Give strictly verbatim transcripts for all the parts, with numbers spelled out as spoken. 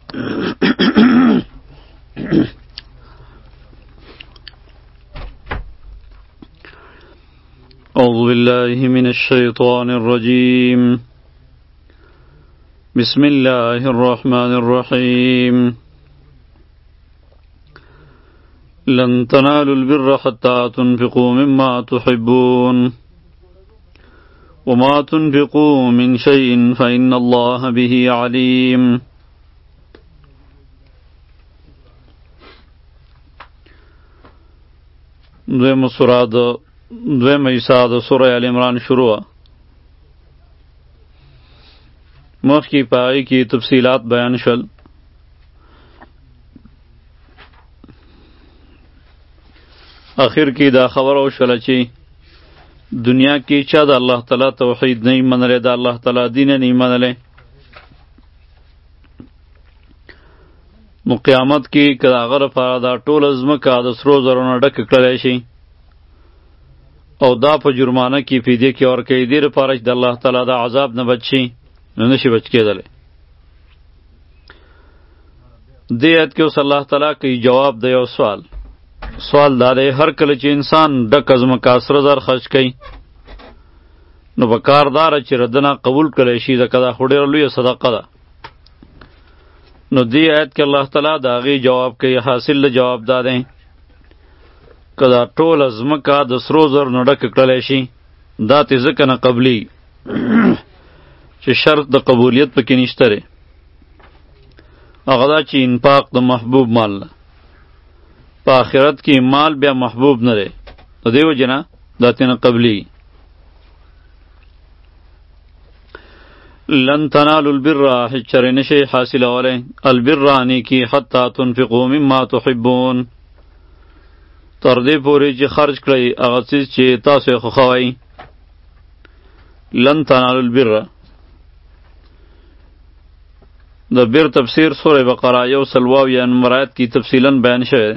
أعوذ بالله من الشيطان الرجيم بسم الله الرحمن الرحيم لن تنالوا البر حتى تنفقوا مما تحبون وما تنفقوا من شيء فإن الله به عليم دویم سورہ دویم ایسا د سورہ آل عمران شروع مخکی پاگی کی تفصیلات بیان شل آخر کی دا خبر او شل چی دنیا کی چا دا اللہ تعالی توحید نہیں منلے دا اللہ تعالی دین نہیں منلے نو قیامت کی کدا غر پارا دا ټول ازمکا د سرو زرونه ډک کړلی شي او دا په جرمانه کې فدیه کې ورکوي دې لپاره چې د الله تعالی د عذاب نه بچ شي نو نشي بچ کېدلی دې آیت کې اوس الله تعالی کوي جواب د یو سوال سوال دا دی هر کله چې انسان ډک ازمکا سره زر خرج کوي نو په کار داره چې ردنه قبول کړی شي ځکه دا خو ډېره لویه صدقه ده نو دی آیت کې الله تعالی دا غي جواب کوي حاصل جواب دا دی کدا ټول ازمکا د سرو زر نه ډک کړلی شي دا تې ځکه نه قبلي چې شرط د قبولیت پکې نشته دی هغه دا چې انفاق د محبوب مال نه په آخرت کې مال بیا محبوب نه دی د دې وجې نه دا تې نه قبلي لن تنالوا البر هیڅ چرې نشئ حاصلولی البر نیکي حتی تنفقوا مما تحبون تر دې پورې چې خرج کړئ هغه څیز چې تاسو یې خوښوئ لن تنالوا البر د بر تفسیر سوره بقره یو سل اویا نمبر آیت کې تفصیلا بیان شوی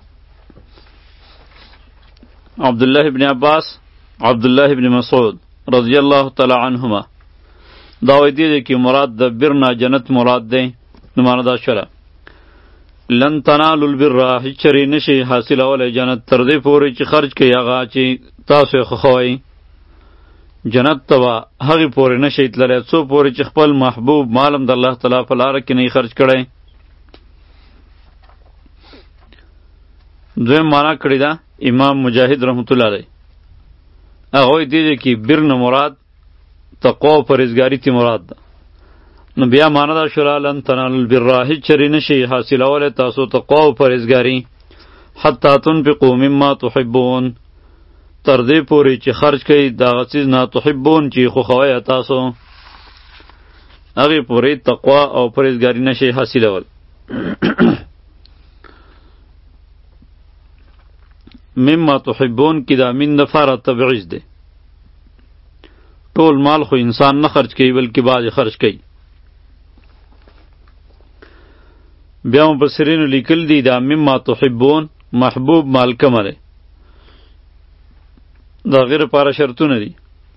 عبدالله ابن عباس عبدالله ابن مسعود رضی الله تعالی عنهما دا وی دی که مراد د بر نه جنت مراد دی نو معنی دا شوله لن تنالوا البر هیڅ چرې نشي حاصلولی جنت تر دې پورې چې خرج کوي هغه چې تاسو یې خوښوئ جنت ته به هغې پورې نشئ تللی څو پورې چې خپل محبوب مالم د الله تعالی په لاره کې نه خرج کړی دویم معنا کړې ده امام مجاهد رحمت الله علیه هغه وی دی که بر نه مراد تقوا و پرهیزګاري تی مراد ده نو بیا معنا دا شوله لن تنالوا البر هیڅ چرې نشئ حاصلولی تاسو تقوا و پرهیزګاري حتی تنفقوا مما تحبون تر دې پورې چې خرج کوئ د هغه څیز نه تحبون چې خوښوئ تاسو هغې پورې تقوا او پرهیزګاري نشئ حاصلول مما تحبون کې دا من دپاره تبعیض دی ټول مال خو انسان نه خرج کوي بلکې بعضې خرج کوي بیا مفسرینو لیکل دي دا مما تحبون محبوب مال کمه دی د هغې لپاره شرطونه دي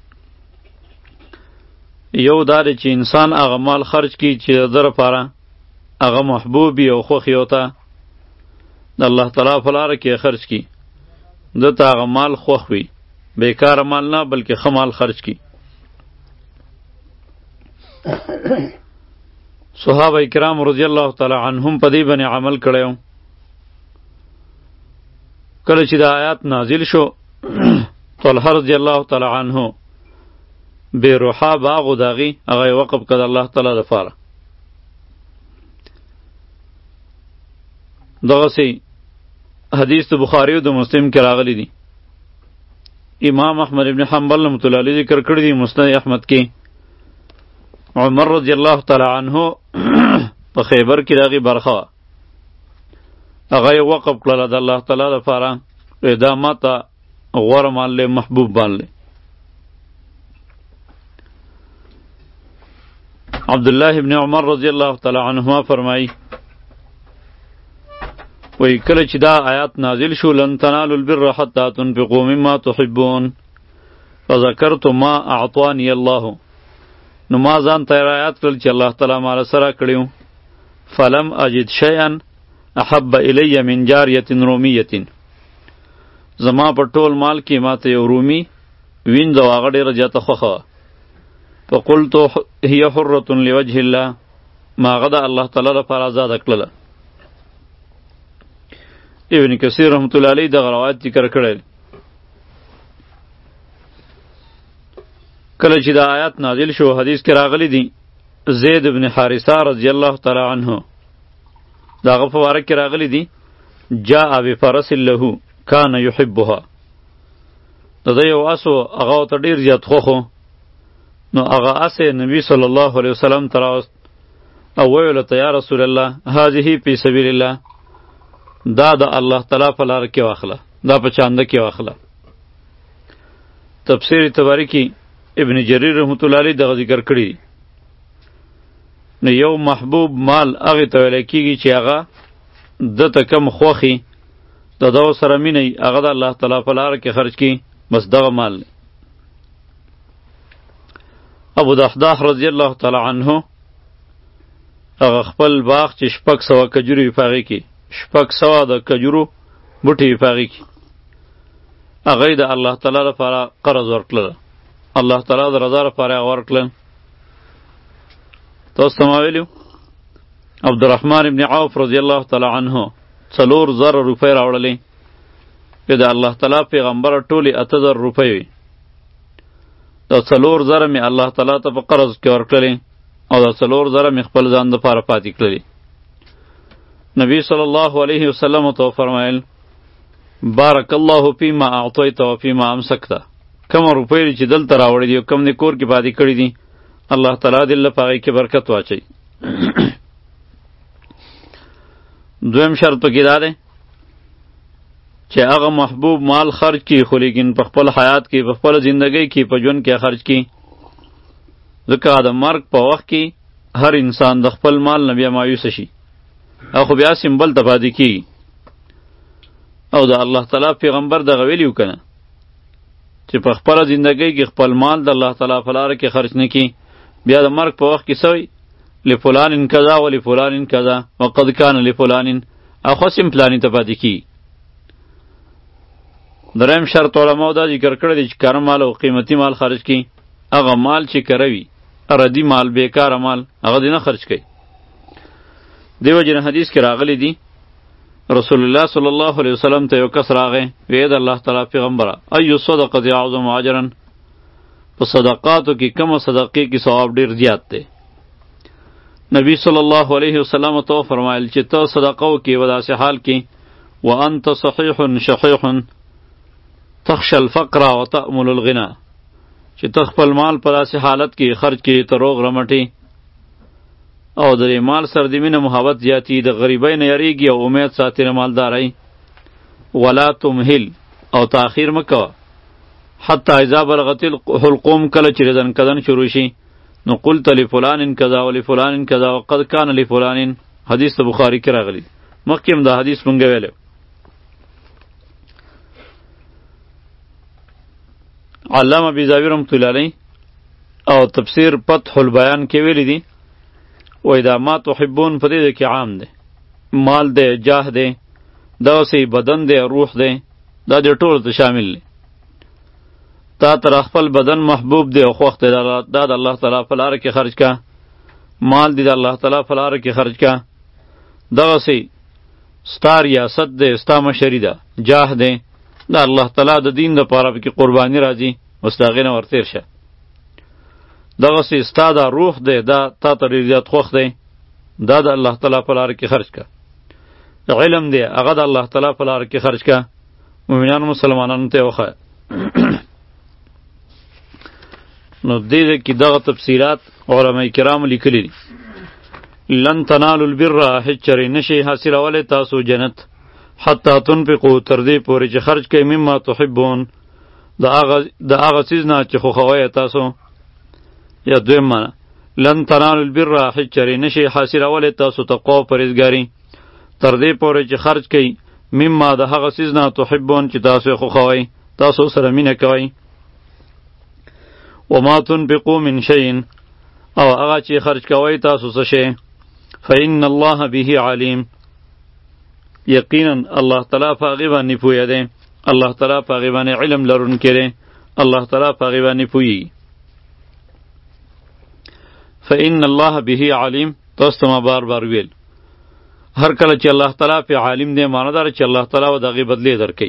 یو دا دی چې انسان هغه مال خرج کړي چې د ده لپاره هغه محبوب وي او خوښ یې ورته د الله تعالی په لاره کې خرج کړي ده ته هغه مال خوښ وي بیکاره مال نه بلکې ښه مال خرج کړي صحابه کرام رضی الله تعالی عنهم په دې باندې عمل کړی کله چې دا آیات نازل شو طلحه رضی الله تعالی عنه بې روحا باغ و د هغې هغه یې وقف کړ د الله تعالی دپاره دغسې حدیث د بخاري او د مسلم کې راغلی دي امام احمد ابن حنبل رحمة الله علیه ذکر کړی دي مسند احمد کې عمر رضی الله تعالی عنه په خیبر کې د هغې برخه وه هغه یې وقف کړله د الله تعالی دپاره دا ماته غوره مال دی محبوب مال دی عبدالله ابن عمر رضی الله تعالی عنهما فرمایي وی کله چې دا آیات نازل شو لن تنالوا البر حتى تنفقوا مما تحبون فذكرت ما اعطاني الله نو ما ځان ته آیات کړل چې الله تعالی مال سره کړیو فلم اجد شیئا احب الی من جاریة رومیة. زما په ټول مال کې ماته یو رومي وینځه او هغه ډېره زیاته خوښه وه. فقلت هي حرة لوجه الله، ما هغه د الله تعالی لپاره آزاده کړله. ابن کثیر رحمت الله علیه دغه روایت ذکر کړی. کله چې دا آیات نازل شو حدیث کې راغلی دی زید بن حارثه رضی الله تعالی عنه دا هغه په باره کې راغلی دی جاء بفرس له کان یحبها. د ده یو اس و هغه ورته ډېر زیات خوښ و. نو هغه اس نبی صلی الله علیه وسلم ته راوست او ویلو ته یا رسول الله هذه فی سبیل الله، دا د الله تعالی په لاره کې واخله، دا په چانده کې واخله. تفسیر طبری کې ابن جریر رحمت الله علیه دغه ذکر کړی. نو یو محبوب مال هغې ته ویلی کېږي چې هغه دته کم خوښي د دغو سره مینه وي، هغه د الله تعالی په لاره کې خرج کړي، بس دغه مال دی. ابو دحداح رضی الله تعالی عنه هغه خپل باغ چې شپږ سوه کجورې وي په هغې کې شپږ سوه د کجورو بوټې وي په هغې کې هغه یې د الله تعالی لپاره قرض ورکړله. الله تعالی د رضا لپاره هغه ورکړل. تاسو ته ما ویلي عبدالرحمن ابن عوف رضی الله تعالی عنه څلور زره روپۍ راوړلې چې د الله تعالی پیغمبره ټولې اته زره روپۍ وي. دا څلور زره مې الله تعالی ته په قرض کې ورکړلې او دا څلور زره مې خپل ځان دپاره پاتې کړلې. نبی صلی الله علیه وسلم ته وفرمایل بارک الله فیما اعطیت و فیما امسکت. کومه روپۍ دي چې دلته راوړې دي او کوم دې کور کې پاتې کړي دي، الله تعالی دې له په هغې کې برکت واچوي. دویم شرط پکې دا دی چې هغه محبوب مال خرج کړي، خو لیکن په خپل حیات کې، په خپله زندګۍ کې، په ژوند کې خرج کړي. ځکه د مرګ په وخت کې هر انسان د خپل مال نه بیا مایوسه شي او خو بیا سمبل ته پاتې کېږي. او د الله تعالی پیغمبر دغه ویلي و که نه چې په خپله زندګۍ کې خپل مال د الله تعالی په لاره کې خرج نه کړي، بیا د مرګ په وخت کې څه وایي لفلان کذا و لفلان کذا وقد کان لفلان، او خصم پلاني ته پاتې کېږي. دریم شرط علماو دا ذکر کړی دی چې کاره مال او قیمتي مال خرج کړي. هغه مال چې کره وي ردي مال بیکاره مال هغه دې نه خرج کړي. دیو جن حدیث کې راغلی دی رسول الله صلی الله علیه وسلم ته یو کس راغی وی د الله تعالی پیغمبره ایو صدقه اعظم اجرا، په صدقاتو کې کومه صدقې کې ثواب ډیر زیات دی. نبی صلی الله علیه وسلم ته فرمایل چې ته صدقه وکې په داسې حال کې وانت صحیح شحیح تخشى الفقر وتأمل الغنى، چې ته خپل مال په داسې حالت کې خرج کړي ته روغ رمټې او د مال سره د مینه محبت زیاتي، د غریبۍ نه یریږي او امید ساتي د مالدارۍ. ولا تمهل او تاخیر مه کوه حتی اذا بلغت الحلقوم، کله چې رزن کدن شروع شي نو قلت لفلان کذا ولفلان کذا وقد کان لفلان. حدیث د بخاری کې راغلی. مخکې هم دا حدیث مونږ ویلی. علامه بیضاوی رحمت الله علیه او تفسیر فتح البیان کې ویلی دی وای دا ما تحبون په دې کې عام دی، مال دی، جاه دی، دغسې بدن دی، روح دی، دا دې ټولو ته شامل دی. تا تر خپل بدن محبوب دی او خوښ دی، دا د الله تعالی په لاره کې خرج کا. مال دی د الله تعالی په لاره کې خرج کا. دغسې ستا ریاست دی، ستا مشري ده، جاه دی، د الله تعالی د دین دپاره پکې قرباني راځي، اوس د هغې نه ورتېر شه. دغسې ستا دا روح دی، دا تا ته ډېر زیات خوښ دی، دا د الله تعالی په لاره کې خرج کا. علم دی هغه د الله تعالی په لاره کې خرج کا. مؤمنانو مسلمانانو ته یې وښایه. نو دې ځای کې دغه تفصیلات علما کرامو لیکلي دي. لن تنالوا البر، هیڅ چرې نشئ حاصلولی تاسو جنت حتی تنفقوا، تر دې پورې چې خرج کوئ مما تحبون، د هغه څیز نه چې خوښوئ تاسو. یا دویم معنی لن تنالوا البر، هیڅ چرې نشئ حاصلولی تاسو تقوا او پرهیزګاري تر دې پورې چې خرج کوئ مما د هغه څیز نه تحبون چې تاسو یې خوښوئ، تاسو سره مینه کوئ. وما تنفقوا من شیء، او هغه چې خرج کوئ تاسو څه شی فإن الله به علیم، یقینا الله تعالی په هغې باندې پوهه دی، الله تعالی په هغې باندې علم لرونکی دی، الله تعالی په هغې باندې پوهېږي. فإن الله به علیم تاسو ته ما بار بار ویل، هر کله چې الله تعالی په عالم دی معنی داره چې الله تعالی و د هغې بدلې درکوي.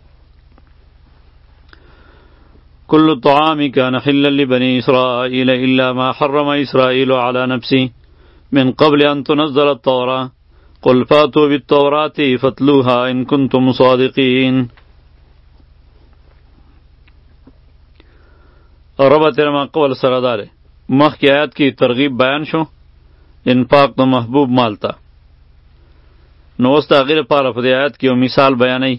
كل طعام كان حلا لبني إسرائيل إلا ما حرم إسرائيل على نفسه من قبل أن تنزل التوراة قل فاتوا بالتوراة فاتلوها إن كنتم صادقين. ربط ما قول سره داره مخکې آیات کې ترغیب بیان شو انفاق د محبوب مال ته، نو اوس د هغې لپاره په دې آیات کې یو مثال بیانوي.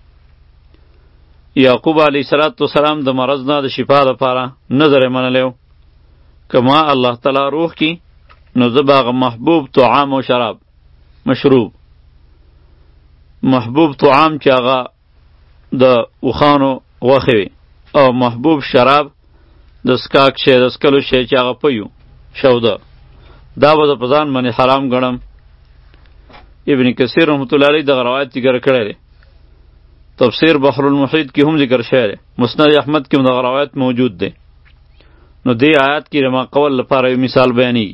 یعقوب علیه السلام د مرض نه د شفا لپاره نظر یې منلی و که ما الله تعالی روح کی نو زه به هغه محبوب طعام و شراب مشروب محبوب طعام چې هغه د اوښانو غوښې وي او محبوب شراب د سکاک شی د څکلو شی چې هغه پیو شوده دا به زه په ځان باندې حرام ګڼم. ابن کثیر رحمت الله علیه دغه روایت ذکر کړی دی، تفسیر بحر المحیط کی هم ذکر شعر ہے، مسند احمد کی مدغ روایت موجود دے. نو دی آیات کی رما قول لپاره یو مثال بیانی.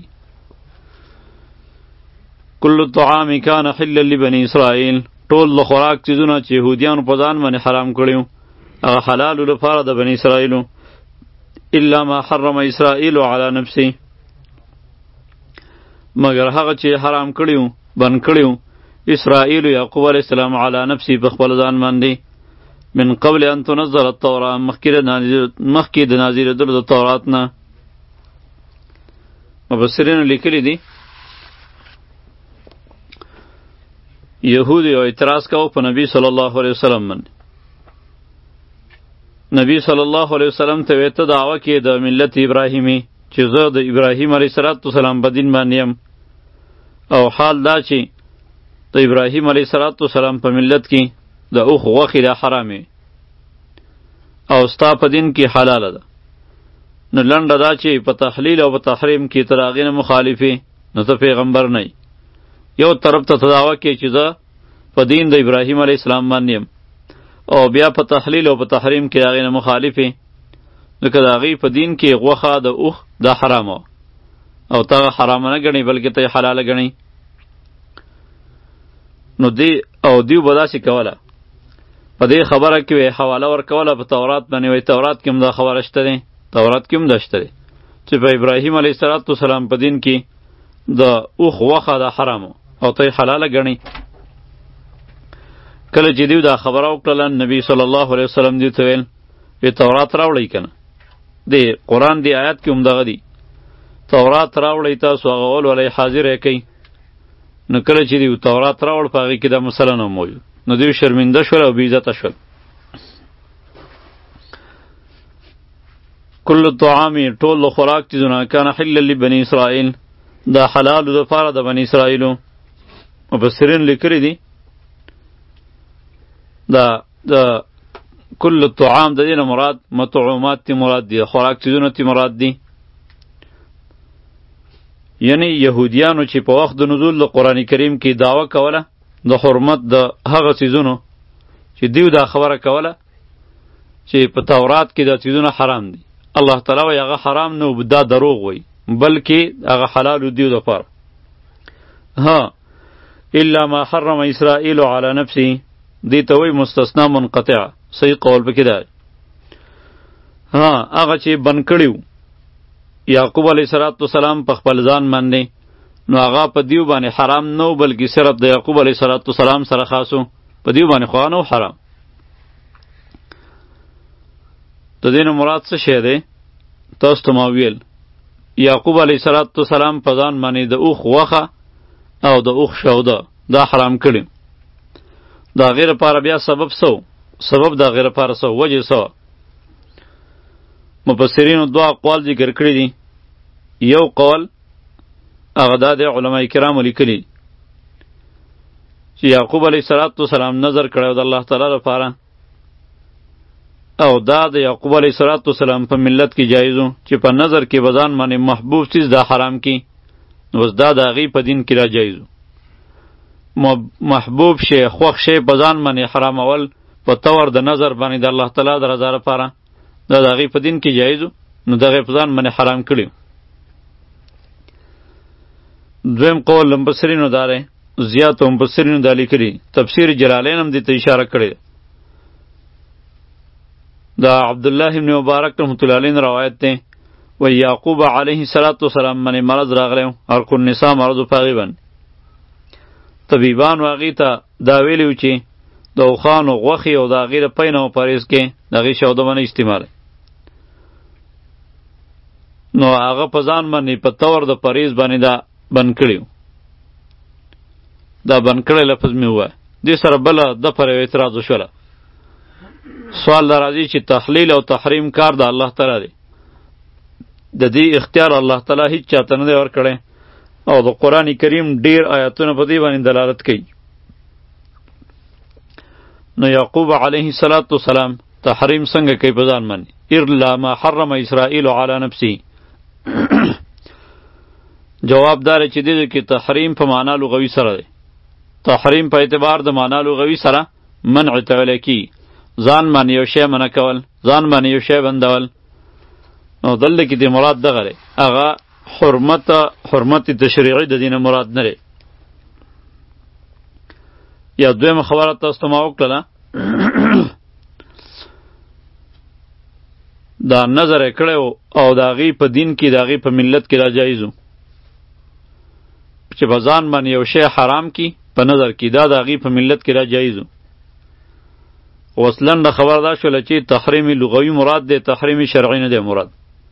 کل الطعام کان حلا لبنی اسرائیل، ټول د خوراک چیزونه چې یهودیانو په ځان باندې حرام کړیو هغه حلال لپاره د بنی اسرائیلو، الا ما حرم اسرائیل علی نفسه، مگر هغه چې حرام کړیو بن کړیو اسرائیل یعقوب علیہ السلام علی نفسی په خپل ځان باندې من قبل ان تنزل التوراة مخکې د نازلېدلو د تورات نه. مفسرینو لیکلی دي یهود یو اعتراض کاوه په نبی صلی الله علیه وسلم باندې. نبی صلی الله علیه وسلم ته ویې ته دعوه کې د ملت ابراهیمی چې زه د ابراهیم علیه السلام په دین باندې یم، او حال دا چې د ابراهیم علیه السلام په ملت کې د اوښ غوښې دا حرامې او ستا په دین کې حلاله ده. نو لنډه دا چې په تحلیل او په تحریم کې تر هغې نه مخالفې نو ته پیغمبر نه یو طرف ته دعوه کې چې زه په دین د ابراهیم علیه السلام باندې یم او بیا په تحلیل او په تحریم کې د هغې نه مخالفې، نو که د هغې په دین کې غوښه د اوښ دا حرامه او ته حرامه نه ګڼې بلکې ته یې حلاله ګڼې. نو دی او دیو به داسې کوله په دې خبره کې وی حواله ورکوله په تورات باندې، وی تورات کې هم دا خبره شته دی، تورات کې هم دا شته دی چې په ابراهیم علیه السلام په دین کې د اوښ غوښه دا حرامه او ته یې حلاله ګڼې. کله چې دیو دا خبره وکړله نبی صلی الله علیه وسلم دیو ته ویل وی تورات راوړئ که نه، دی قرآن دی آیات کې هم دغه دی تورات راوړئ تاسو هغه ولولئ حاضر یې کوئ. نو کله چې دیو تورات راوړ په هغې کې دا مسله نه موجود، نو دیو شرمنده شول او بېعزته شول. کل الطعام ټول د خوراک چیزونه کان حلا لبني اسرائیل دا حلالو دپاره د بني اسرائیلو. مفسرین لیکلی دي دا د کل الطعام د دې نه مراد مطعومات تی مراد دي، خوراک چیزونه تی مراد دي. یعنی یهودیانو چې په وخت د نزول د قرآن کریم کې دعوه کوله د حرمت د هغه چیزونو چې دیو دا خبره کوله چې په تورات کې دا چیزونه حرام دي، الله تعالی وایي هغه حرام نه و، دا دروغ وایي بلکې هغه حلال دیو دپاره. ها الا ما حرم اسرائیل علی نفسه دې ته وایي مستثنا منقطعه، صحیح قول پکې دی. ها هغه چې بند کړي یعقوب علیه السلام په خپل ځان باندې نو هغه په دیو باندې حرام نه و بلکې صرف د یعقوب علیه السلام سره خاص و، په دیو باندې خو نه و حرام. د دې نه مراد څه شی دی؟ تاسو ته ما ویل یعقوب علیه السلام په ځان باندې د اوښ غوښه او د اوښ شوده دا حرام کړي. د هغې لپاره بیا سبب څه و؟ سبب د هغې لپاره څه و؟ وجې څه وه؟ مفسرینو دوه اقوال ذکر کړي دي. یو قول هغه دا دی علماء کرامو لیکلي چې یعقوب علیه السلام نظر کړی د الله تعالی لپاره او دا د یعقوب علیه السلام په ملت کې جایز و چې په نظر کې به ځان باندې محبوب چیز دا حرام کی اوس دا د هغې په دین کې را جایز محبوب شی خوښ شی په ځان باندې حرامول په طور د نظر باندې د الله تعالی د رضا لپاره دا د هغې په دین کې جایز نو دغه په ځان باندې حرام کړي. دویم قول مفسرینو دا دی زیاتو مفسرینو دا لیکلي تفسیر جلالین هم دې ته اشاره کړې دا عبدالله ابن مبارک رحمت الله علیه روایت دی و یعقوب علیه السلام باندې مرض راغلی ارق النساء مرض په هغې باندې طبیبانو هغې ته دا ویلي و چې د اوښانو غوښې او د هغې د پی نه په پرهیز کې د هغې شوده به نه استعمالوي نو هغه په ځان باندې په طور د پرهیز باندې دا بند کړي دا بند کړی لفظ مې ووایه دې سره بله د پر یو اعتراض وشوله سوال دا راځي چې تحلیل او تحریم کار د الله تعالی دی د دې اختیار الله تعالی هیڅ چاته نه دی ورکړی او د قرآن کریم ډیر آیاتونه په دې باندې دلالت کوي نو یعقوب علیه السلام تحریم څنګه کوي په ځان باندې الا ما حرم اسرائیل علی نفسه جواب دار چې دې کې تحریم په معنا لغوي سره دی تحریم په اعتبار د معنا لغوي سره منع ته ویل کیږي ځان باندې یو شی منع کول ځان باندې یو شی بندول نو دلته کې د مراد دغه دی هغه حرمت حرمت تشریعي د دینه مراد نه دی یا دویمه خبره تاسو ته ما وکړله دا نظر یې کړی او د هغې په دین کې د هغې په ملت کې دا جایز و چې په ځان باندې یو شی حرام کی په نظر کې دا د هغې په ملت کې دا جایز و اوس لنډه خبر دا شوله چې تحریم لغوي مراد دی تحریم شرعي نه دی مراد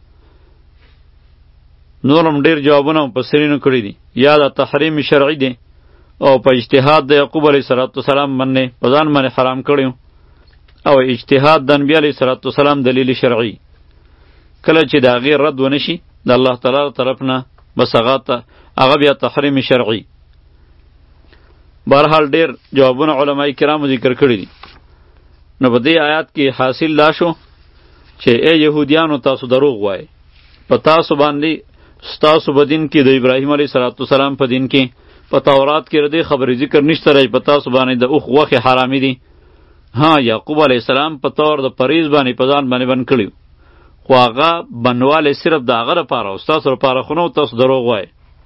نور هم ډېر جوابونه مفسرینو کړي دي یا دا تحریم شرعي دی او په اجتهاد د یعقوب علیه السلام باندې په ځان باندې حرام کړی او اجتهاد د انبیا علیه السلام دلیل شرعي کله چې د هغې رد ونه شي د الله تعالی طرف نه بس هغه ته هغه بیا تحریم شرعي بهرحال ډېر جوابونه علمای کرامو ذکر کړي دي نو په دې آیات کې حاصل دا شو چې ای یهودیانو تاسو دروغ وایئ په تاسو باندې ستاسو په دین کې د ابراهیم علیه السلام په دین کې په تورات کې ردې خبرې ذکر نشته رای په تاسو باندې د اوښ غوښې حرامې دي ها یعقوب علیه السلام په طور د پریز باندې په ځان باندې بند کړي خو هغه بندوالی صرف د هغه لپاره او ستاسو لپاره خو نه تاسو دروغ وایئ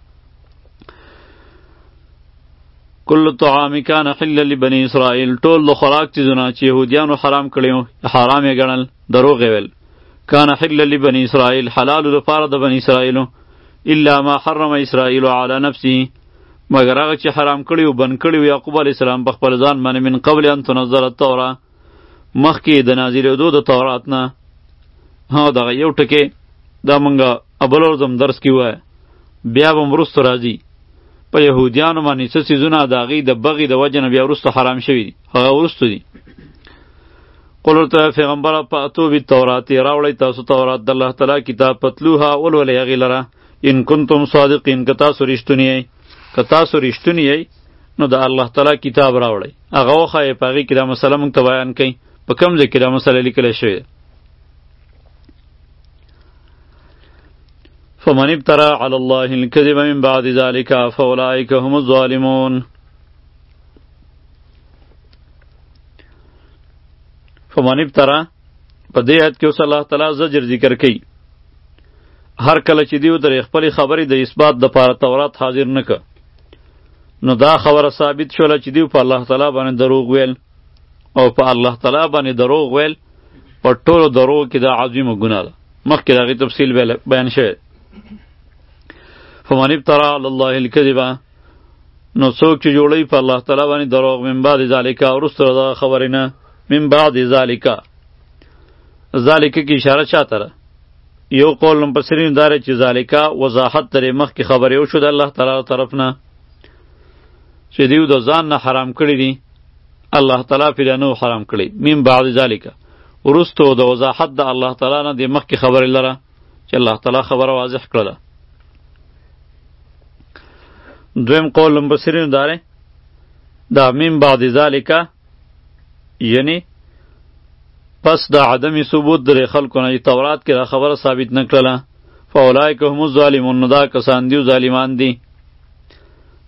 کل طعام کان حل لبنی اسرائیل ټول د خوراک چیزونه چې یهودیانو حرام کړي وو حرام یې ګڼل دروغ یې ویل کان حل لبنی اسرائیل حلال لپاره د بنی اسرائیلو الا ما حرم اسرائیل علی نفسه مگر هغه چې حرام کړي وو بند کړي وو یعقوب علیه السلام په خپل ځان باندې من قبل ان تنزل التوره مخکې د نازلېدو د تورات نه ها دغه یو ټکی دا مونږه ابل ورځم درس کې وایه بیا به وروسته راځي په یهودیانو باندې څه څیزونه د هغې د بغې د وجې نه بیا وروسته حرام شوي دي هغه وروسته دي قل ورته پیغمبره فاتو بالتورات راوړئ تاسو تورات د الله تعالی کتاب پتلوها ولولئ هغې لره ان کنتم صادقین که تاسو رښتوني یئ که تاسو رښتوني یئ نو د الله تعالی کتاب راوړئ هغه وښایئ په هغې کې دا مسله موږ ته بیان کوي په کوم ځای کې دا مسله لیکلی شوې ده فمن ابترى على الله الكذب من بعد ذلك فأولئك هم الظالمون فمن ابترى په دې آیت کې اوس الله تعالی زجر ذکر کوي هر کله چې دیو در خپل خبرې د اثبات د پاره تورات حاضر نه ک نو دا خبره ثابت شوله چې دیو په الله تعالی باندې دروغ ویل او په الله تعالی باندې دروغ ویل په ټولو دروغ کې دا عظیمه ګناه ده مخکې د هغې تفصیل بیان شوی فمن ابترى على الله الكذب نو څوک چې جوړوي په الله تعالی باندې دروغ من بعد ذالک وروسته د خبرې نه من بعد ذالک ذالک کې اشاره چاته ده یو قول مفسرین دا چې ذالک وضاحت ترې مخکې خبرې وشو د الله تعالی طرف نه چې دیو د ځان نه حرام کړي دي الله تعالی پرې نه حرام کړي من بعد ذالک وروسته د وضاحت د الله تعالی نه د مخکې خبرې لره چې الله تعالی خبره واضح کړله دویم قول مفسرین داره دا من بعد ذالک یعنی پس د عدم ثبوت در خلکو نه تورات کې دا خبره ثابت نه کړله فاولئک هم الظالمون دا کسان دی ظالمان دي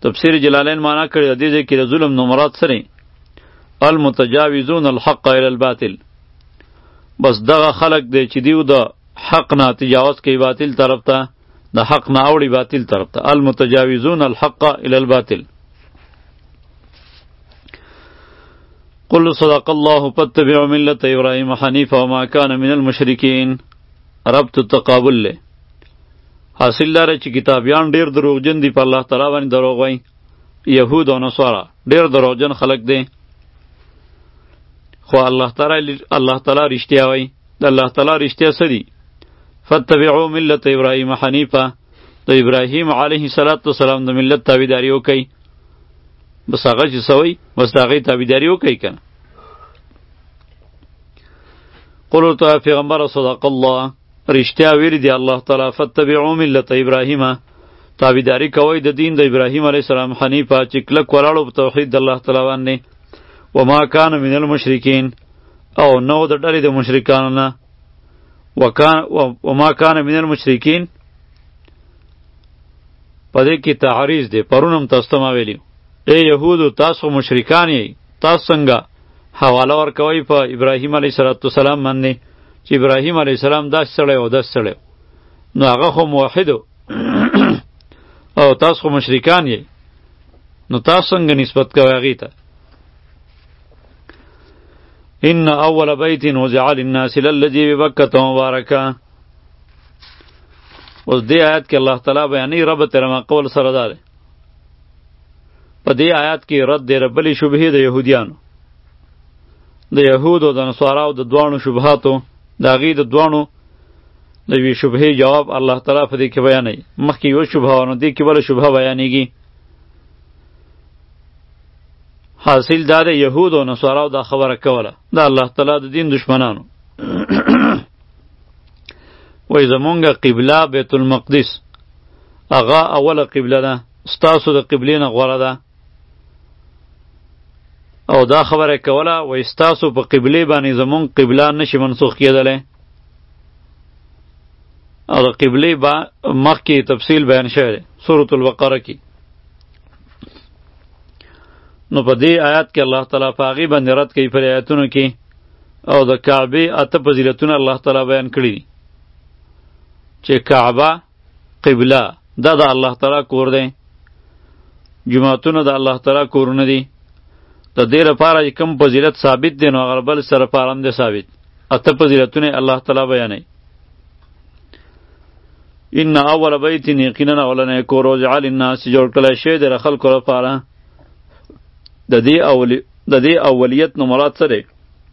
تفسیر جلالین معنا کړی د دې کې د ظلم نو مراد سره المتجاوزون الحق الى الباطل، بس دغه خلق دی چې دیو د حق نه تجاوز کوي باطل طرف ته، د حق نه اوړي باطل طرف ته. المتجاوزون الحق الى الباطل. قل صدق الله فاتبعوا ملة ابراهيم حنيفا وما كان من المشركين. ربط التقابل له حاصل لاره چې کتابیان ډیر دروغجن دي په الله تعالی باندې دروغ وایي. یهود او نصارا ډیر دروغجن خلق دي، خو الله تعالی الله تعالی رښتیا وایي. د الله تعالی رښتیا څه دي؟ فتبعوا ملة ابراهيم حنیفا، د ابراهیم علیه السلام د ملت تابعداري وکړئ. بس هغه چې څه وایي بس د هغې تابعداري وکړئ که نه. قل ورته پیغمبره صدق الله، رښتیا ویلي دی الله تعالی. فتبعوا ملة ابراهیم، تابعداري کوئ د دین د ابراهیم علیه السلام حنیفا چې کلک ولاړو په توحید د الله تعالی باندې. وما کان من المشرکین، او نو د ډلې د مشرکانو نه. وما کان من المشرکین په دې کې تعریض دی. پرون هم تاسو ته ما ویلي ای یهودو تاسو مشرکان یئ، تاسو څنګه حواله ورکوئ په ابراهیم علیه السلام باندې چې ابراهیم علیه السلام داسې سړی و داسې سړی و، نو هغه خو موحد و او تاسو خو مشرکان یئ، نو تاسو څنګه نسبت کوئ هغې ته؟ ان اول بیت وضع للناس للذي ببکة مبارکه. اوس دې آیات کې الله تعالی بیانوي ربط یې رما قول سره دا دی. په دې آیات کې رد دی ربلې شبهې د یهودیانو، د یهودو د نصاراو د دواړو شبهاتو، د هغې د دواړو د یوې شبهې جواب الله تعالی په دې کې بیانوي. مخکې یوه شبهه وه، نو دې کې بله شبهه بیانېږي. حاصل دا د یهود او نصاراو دا خبره کوله د الله تعالی د دین دشمنانو. وای زمونږه قبله بیت المقدس هغه اوله قبله ده، ستاسو د قبلې نه غوره ده. او دا خبره کوله وای ستاسو په قبلې باندې زمونږ قبله نشي منسوخ کېدلی. او د قبلې با مخکې تفصیل بیان شوی دی سورة البقره کې. نو په دې آیات کې الله تعالی په هغې باندې رد کوي پر آیاتونو کې، او د کعبې اته فضیلتونه الله تعالی بیان کړي دي چې کعبه قبله دا د الله تعالی کور دی، جماعتونه د الله تعالی کورونه دي. د دې لپاره چې کوم فضیلت ثابت دی نو هغه بل سره په هم دی ثابت. اته فضیلتونه الله تعالی بیانوي. ان اول بیت یقینا اولنی کور وضع للناس جوړ کړی شوی دی د خلکو لپاره. د دې اولی د دې اولیت نو مراد څه دی؟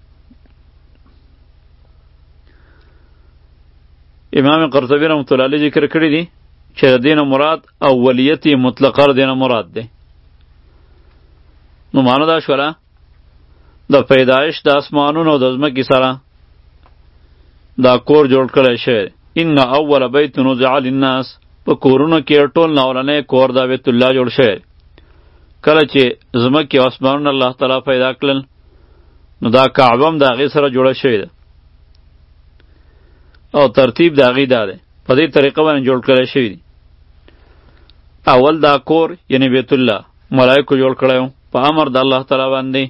امام قرطبی رحمة الله علیه ذکر کړی دی چې د دې نه مراد اولیت مطلقه د دې نه مراد دی. نو معنی دا شوله د پیدایش د اسمانونو او د ځمکې سره دا کور جوړ کړی شوی. ان اول بیت وضع للناس، په کورونو کې ټول نه اولنی کور دا بیت الله جوړ شوی. کله چې ځمکې او اسمانونه الله تعالی پیدا کړل نو دا کعبه هم د هغې سره جوړه شوې ده، او ترتیب د هغې دا دی، په دې طریقه باندې جوړ کړی شوي دي. اول دا کور یعنی بیت الله ملایکو جوړ کړی و په امر د الله تعالی باندې.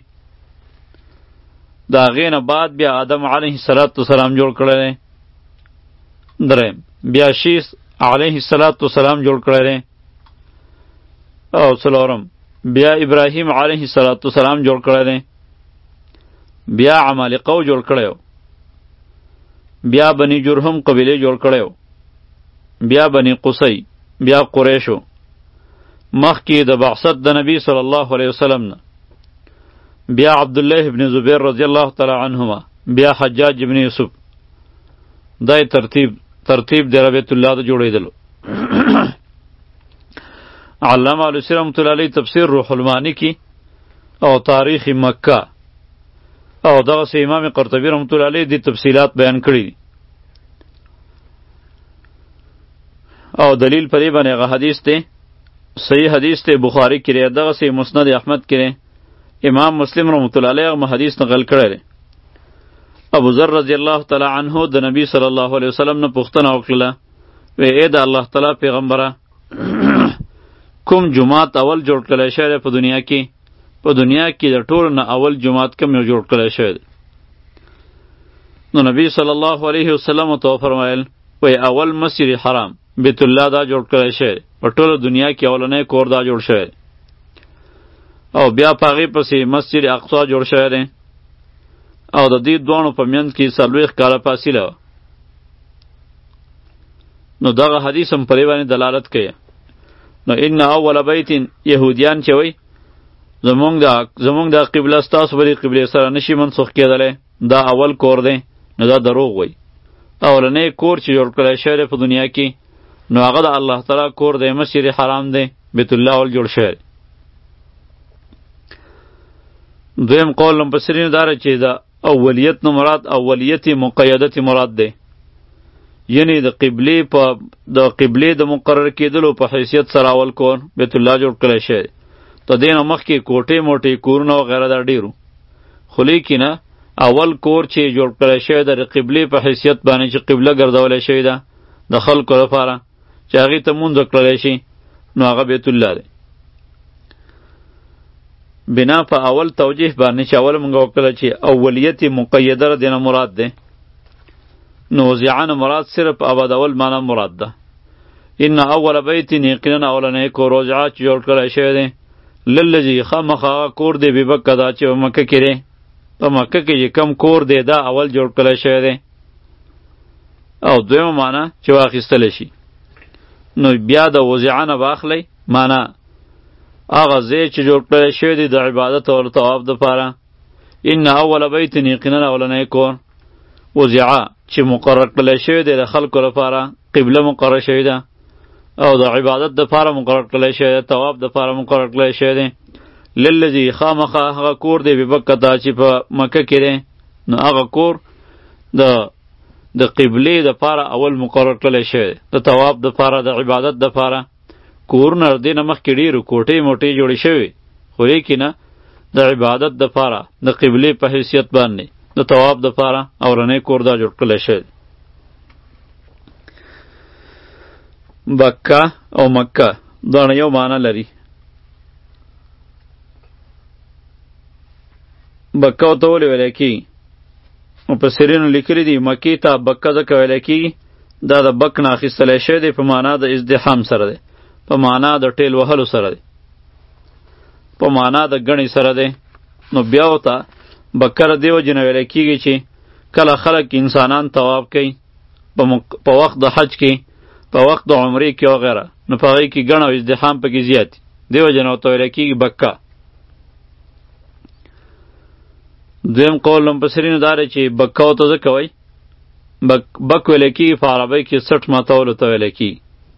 د هغې نه بعد بیا آدم علیه السلام جوړ کړی دی. دریم بیا شیس علیه السلام جوړ کړی دی. او څلورم بیا ابراهیم علیه السلام جوړ کړی دی. بیا عمالقه جوړ کړی و. بیا بنی جرهم قبیله جوړ کړی و. بیا بنی قصی، بیا قریشو. مخکې د بعثت د نبی صلی الله علیه وسلم نه بیا عبدالله ابن زبیر رضی الله تعالی عنهما، بیا حجاج ابن یوسف. دای ترتیب ترتیب د بیت الله د جوړېدلو. علامه علوسی رحمة الله علیه تفسیر روح المانی کی او تاریخ مکه او دغسې امام قرطبی رحمة الله علیه دی تفصیلات بیان کړي دي. او دلیل په دې باندې هغه حدیث دی، صحیح حدیث دی، بخاری کې دی، دغسې مسند احمد کې دی، امام مسلم رحمة الله علیه هغه حدیث نقل کړی دی. ابو ذر رضی الله تعالی عنه د نبی صلی الله علیه وسلم نه پوښتنه وکړله، وی ای د الله تعالی پیغمبره کوم جماعت اول جوړ کړی شوی دی په دنیا کې، په دنیا کې د ټولو نه اول جماعت کوم یو جوړ کړی شوی دی؟ نو نبی صلی الله علیه وسلم ته فرمایل وای اول مسجد حرام بیت الله دا جوړ کړی شوی، په ټوله دنیا کې اولنی کور دا جوړ شوی، او بیا په هغې پسې مسجد اقصی جوړ شوی دی، او د دې دواړو په منځ کې څلوېښت کاله فاصله وه. نو دغه حدیث هم پرې باندې دلالت کوي. نو ان اول بیت یهودیان چې وایي زمونږ د زمونږ د قبله ستاسو به د قبلې سره نشي منسوخ کېدلی، دا اول کور دی، نو دا دروغ وایي. اولنی کور چې جوړ کړی شوی دی په دنیا کې، نو هغه د الله تعالی کور دی، مسجد حرام دی، بیت الله اول جوړ شوی. دویم قول مفسرینو دا دی چې د اولیت نه مراد اولیت مقیدت مراد دی، یعنی د قبلې په د قبلې د مقرر کېدلو په حیثیت سره اول کور بیت الله جوړ کړی شوی. د دې نه مخکې کوټې موټې کورونه وغیره دا ډېرو، خو لیکن اول کور چې جوړ کړی شوی د قبلې په حیثیت باندې چې قبله ګرځولی شوې ده د خلکو لپاره چې هغې ته مونځ وکړلی شي، نو هغه بیت الله دی. بنا په اول توجیح باندې چې اول مونږ وکړله چې اولیت مقیده را دینه مراد دی، نو وضعان مراد صرف ابدول معنا مراد ده. ان اول بیت یقینا اولنی کور وضعه چې جوړ کړی شوی دی للذي خامخا کور دی ببکه دا چې په مکه کې دی، په مکه کې چې کم کور دی دا اول جوړ کړی شوی دی. او دویمه معنا چې واخیستلی شي، نو بیا د وضعه نه باخلی معنا هغه ځای چې جوړ کړی شوی دی د عبادت او طواف دپاره. ان اول بیت یقینا اولنی کور وضعه چې مقرر کړی شوی دی د خلکو لپاره، قبله مقرر شوی ده او د عبادت دپاره مقرر کړی شوی دی، طواف دپاره مقرر کړی شوی دی. للذي خامخا هغه کور دی ببکه دا چې په مکه کې دی، نو هغه کور د د قبلې دپاره اول مقرر کړی شوی دی، د طواف دپاره، د عبادت دپاره. کورونه د دې نه مخکې ډېرو کوټې موټې جوړې شوې، خو لیکن د عبادت دپاره د قبلې په حیثیت باندې د طواف دپاره اولنی کور دا جوړ کړی شوی دی. بکه او مکه دواړه یو معنا لري. بکه ورته ولې ویلی کېږي؟ مفسرینو لیکلي دي مکې ته بکه ځکه ویلی کېږي دا د بک نه اخیستلی شوی دی، په معنا د ازدحام سره دی، په معنا د ټیل وهلو سره دی، په معنا د ګڼې سره دی. نو بیا ورته بکه د دې وجې نه ویلی کېږي چې کله خلک انسانان طواف کوي په وخت د حج کې، په وخت د عمرې کې وغیره، نو په هغې کې ګڼه او ازدحام پکې زیات دي، دې وجې نه ورته ویلی کېږي بکه. دویم قول مفسرینو دا دی چې بکه ورته ځکه وایي بک بک ویلی کېږي په عربۍ کې سټ ماتولو ته ویلی کېږي.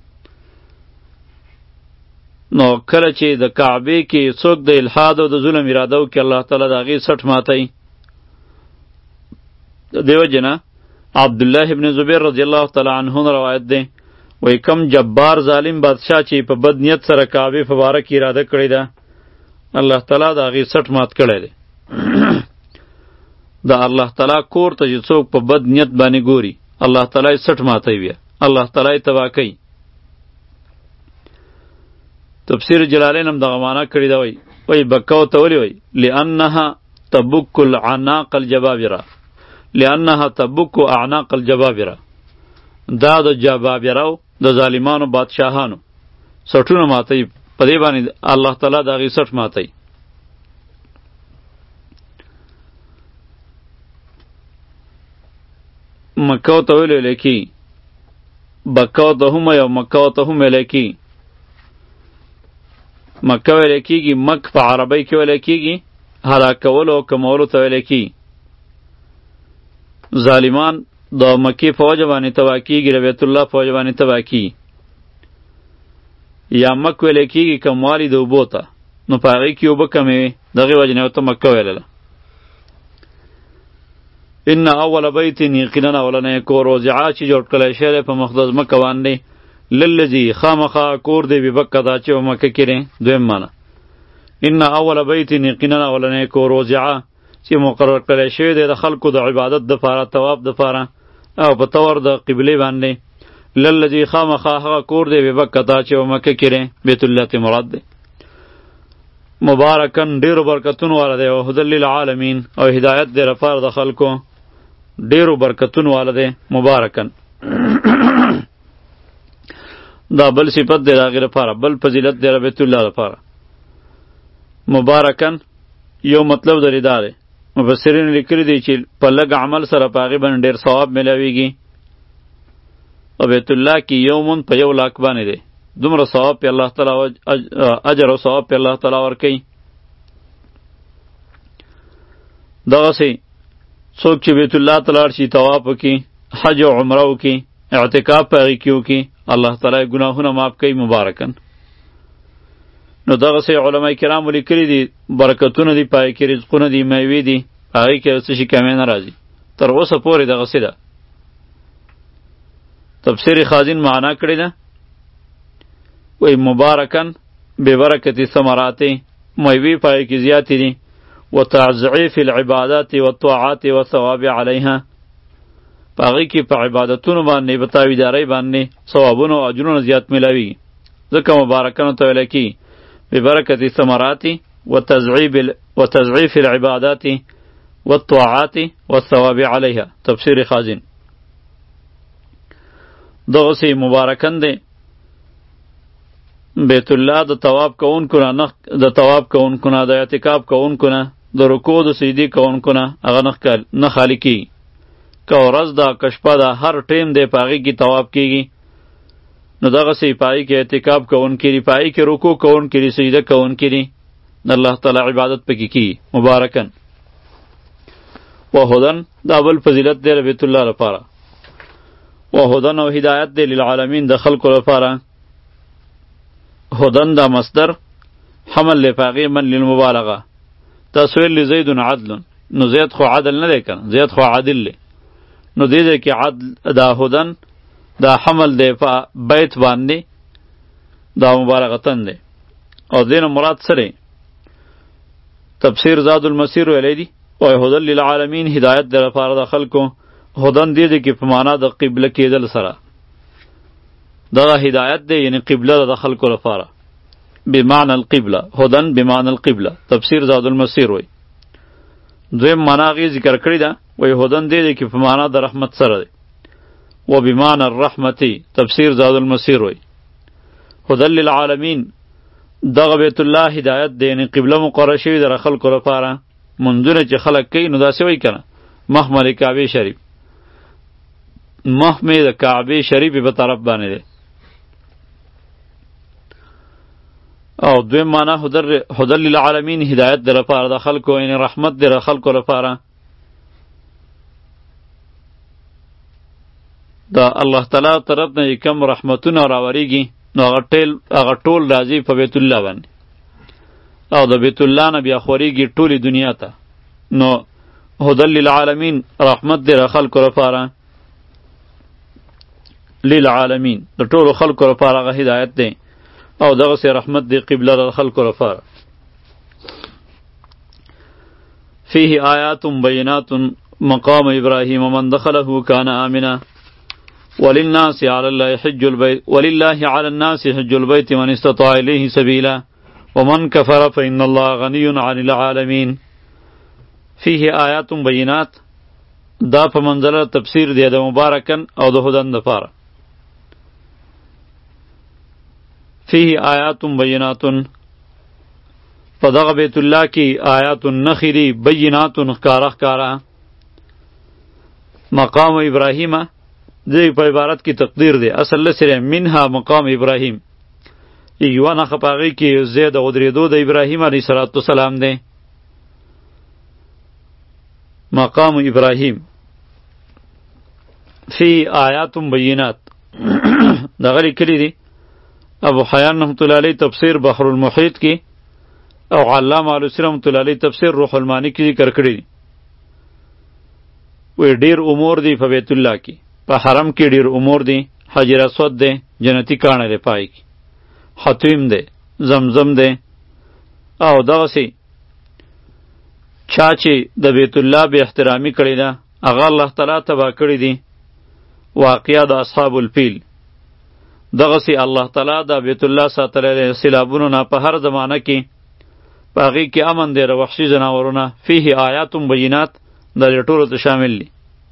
نو کله چې د کعبې کې څوک د الحاد او د ظلم اراده وکړي، الله تعالی د هغې سټ ماتوي. د دې وجې نه عبدالله ابن زبیر رضی الله تعالی عنه نه روایت دی، وایي کم جبار ظالم بادشاه چې په بد نیت سره کعبې په باره کې اراده کړې ده، الله تعالی د هغې سټ مات کړی دی. د الله تعالی کور ته چې څوک په بد نیت باندې ګوري، الله تعالی یې سټ ماتوي، بیا الله تعالی یې تباه کوي. تفسیر جلالین هم دغه معنا کړې ده، وایي وایي بکه ورته ولې وایي لانها تبک العناق الجبابره، لانها تبک اعناق الجبابره، دا د جبابرو د ظالمانو بادشاهانو سټونه ماتوي، په دې باندې الله تعالی د هغې سټ ماتوي. مکه ورته ولې ویلی کېږي؟ بکه ورته هم وایي او مکه ورته هم ویلی کېږي. مکه ویلی کېږي، مک په عربۍ کې ویلی کېږي هلاکولو او کمولو ته ویلی کېږي. ظالمان د مکې په وجه باندې تباه کېږي، د بیت الله په وجه باندې تباه کېږي. یا مک ویلی کېږي کموالی د اوبو ته، نو په هغې کې اوبه کمې وې، دغې وجې نه ورته مکه ویلله. ان اول بیت یقینا اولنی کور وضعه چې جوړ کړی شوی دی په مقدس مکه باندې للذي خامخا کور دی ببکه دا چې په مکه کې دی. دویم معنا ان اول بیت یقینا اولنی کور وضعه چې مقرر کړی شوی دی د خلکو د عبادت دپاره، طواف دپاره او په طور د قبلې باندې. للذي خامخا هغه کور دی ببکتا چې په مکه کې دی، بیت الله ته مراد دی. مبارکن ډیرو برکتونو والا دی او هدی للعالمین او هدایت دی لپاره د خلکو، ډیرو برکتونو والا دی مبارکن. دا بل صفت دی هغې لپاره، بل فضیلت دی بیت الله لپاره. مبارکن یو مطلب لري دا دی، مفسرین لیکلي دي چې په لږ عمل سره په هغې باندې ډېر ثواب میلاویږي. او بیت الله کې یو مون په یو لاک باندې دی، دومره ثواب په الله تعالی اجر او ثواب په الله تعالی ورکوي. دغسې څوک چې بیت الله ته لاړ شي، طواف وکړي، حج او عمره وکړي، اعتکاف په هغې کې وکړي، الله تعالی یې ګناهونه معاف کوي مبارکن. نو دغسې علما کرامو لیکلي دي برکتونه دي په هغې کې، رزقونه دي، میوې دي، په هغې کې څه شي کمی نه راځي. تر اوسه پورې دغسې ده. تفسیر خازن معنا کړې ده، وی مبارکن ببرکت ثمرات، میوې په هغې کې زیاتې دي، وتضعیف العبادات والطاعات والثواب علیها، په هغې کې په عبادتونو باندې په تاویدارۍ باندې ثوابونه او اجرونه زیات میلاویږي، ځکه مبارکانو ته ویلی کېږي ببرکت ثمرات وتضعیف العبادات والطاعات والثواب علیها. تفسیر خازن دغسې مبارکن دی بیت الله د طواف کوونکو نه، د طواف کوونکو نه، د اعتکاف کوونکو نه، د رکوع د سجدې کوونکو نه هغه نه خالی کېږي. که ورځ ده که شپه ده، هر ټیم دی په هغې کې طواف کېږي. نو دغسې په هغې کې اعتکاف کوونکي دي، په هغې کې رکوع کوونکي دي، سجده کوونکي دي، د الله تعالی عبادت پکې کېږي مبارکن. وهدن دا بل فضیلت دی بیت الله لپاره. وهدن او هدایت دی للعالمین د خلکو لپاره. هدن دا مصدر حمل لی پاغی من للمبالغه. تاسو ویل زید عدل، نو زید خو عدل نه دی کنه، زید خو عادل لی. نو دیده که عدل دا هدن دا حمل دی په بیت باندې، دا مبالغتن دی. او دین مراد سره تفسیر زاد المسیر ویلی دی او هدن للعالمین هدایت دی لپاره د خلکو. هدن دیده که په معنا د قبله کېدل سره دغه هدایت دی، یعنی قبله د خلکو لپاره بمعنى القبله. هدن بمعنى القبله تفسیر زاد المسیر وی. دویم معنا غي ذکر کړی ده، وی هدن دی کې په معنا د رحمت سره دی. و بمعنى الرحمتی تفسیر زاد المسیر وی. هدن للعالمین دغه بیت الله هدایت دی، یعنی قبله مقرره شوی د خلکو لپاره. منځونه چې خلک کوي نو داسې وی کنه محمل کعبه شریف، محمل د کعبه شریف په طرف باندې دی. او دویم معنا هدن للعالمین هدایت در لپاره د خلکو، یعنی رحمت در خلکو لپاره. د الله تعالی طرف نه کم رحمتونه راوریږي نو هغه ټول راځي په بیت الله باندې، او د بیت الله نه بیا خوريږي ټولې دنیا ته. نو هدن للعالمین رحمت در خلکو لپاره، للعالمین د ټولو خلکو لپاره هغه هدایت دی، او دغه سي رحمت دی قبله د خلکو لپاره. فيه آیات بینات مقام ابراهیم من دخله کان آمنا وللناس علی الله حج البيت ولله علی الناس حج البيت من استطاع الیه سبیلا ومن کفر فإن الله غنی عن العالمین. فيه آیات بینات دا په منزله تفسیر دی د مبارکن او د هدن لپاره. فيه آیات بینات په دغه بیت الله کې آیات نخری بینات ښکاره ښکاره. مقام ابراهیم دې په عبارت کې تقدیر دی، اصل لسره منها مقام ابراهیم، یو نه خپاغي کې زید او درېدو د ابراهیم علیه السلام دی. مقام ابراهیم فی آیات بینات دغه لیکلي دي ابو حیان رحمت الله علیه تفسیر بحر المحیط کې، او علامه علوسی رحمت الله علیه تفسیر روح المانی کې ذکر کړی دي. وی ډیر امور دی په بیت الله کې، په حرم کې ډیر امور دی. حجر اسود دی، جنتی کاڼه دی پای کې، حتیم دی، زمزم دی. او دغسې چا چې د بیت الله به احترامي کړې ده هغه الله تعالی تباه کړی دی. واقعه د اصحاب الفیل دغسې الله تعالی د بیت الله ساتلی دی سیلابونو نه په هر زمانه کې په هغې کې امن دی د وحشي ځناورونه فیه آیات بینات دا دې ټولو ته شامل دي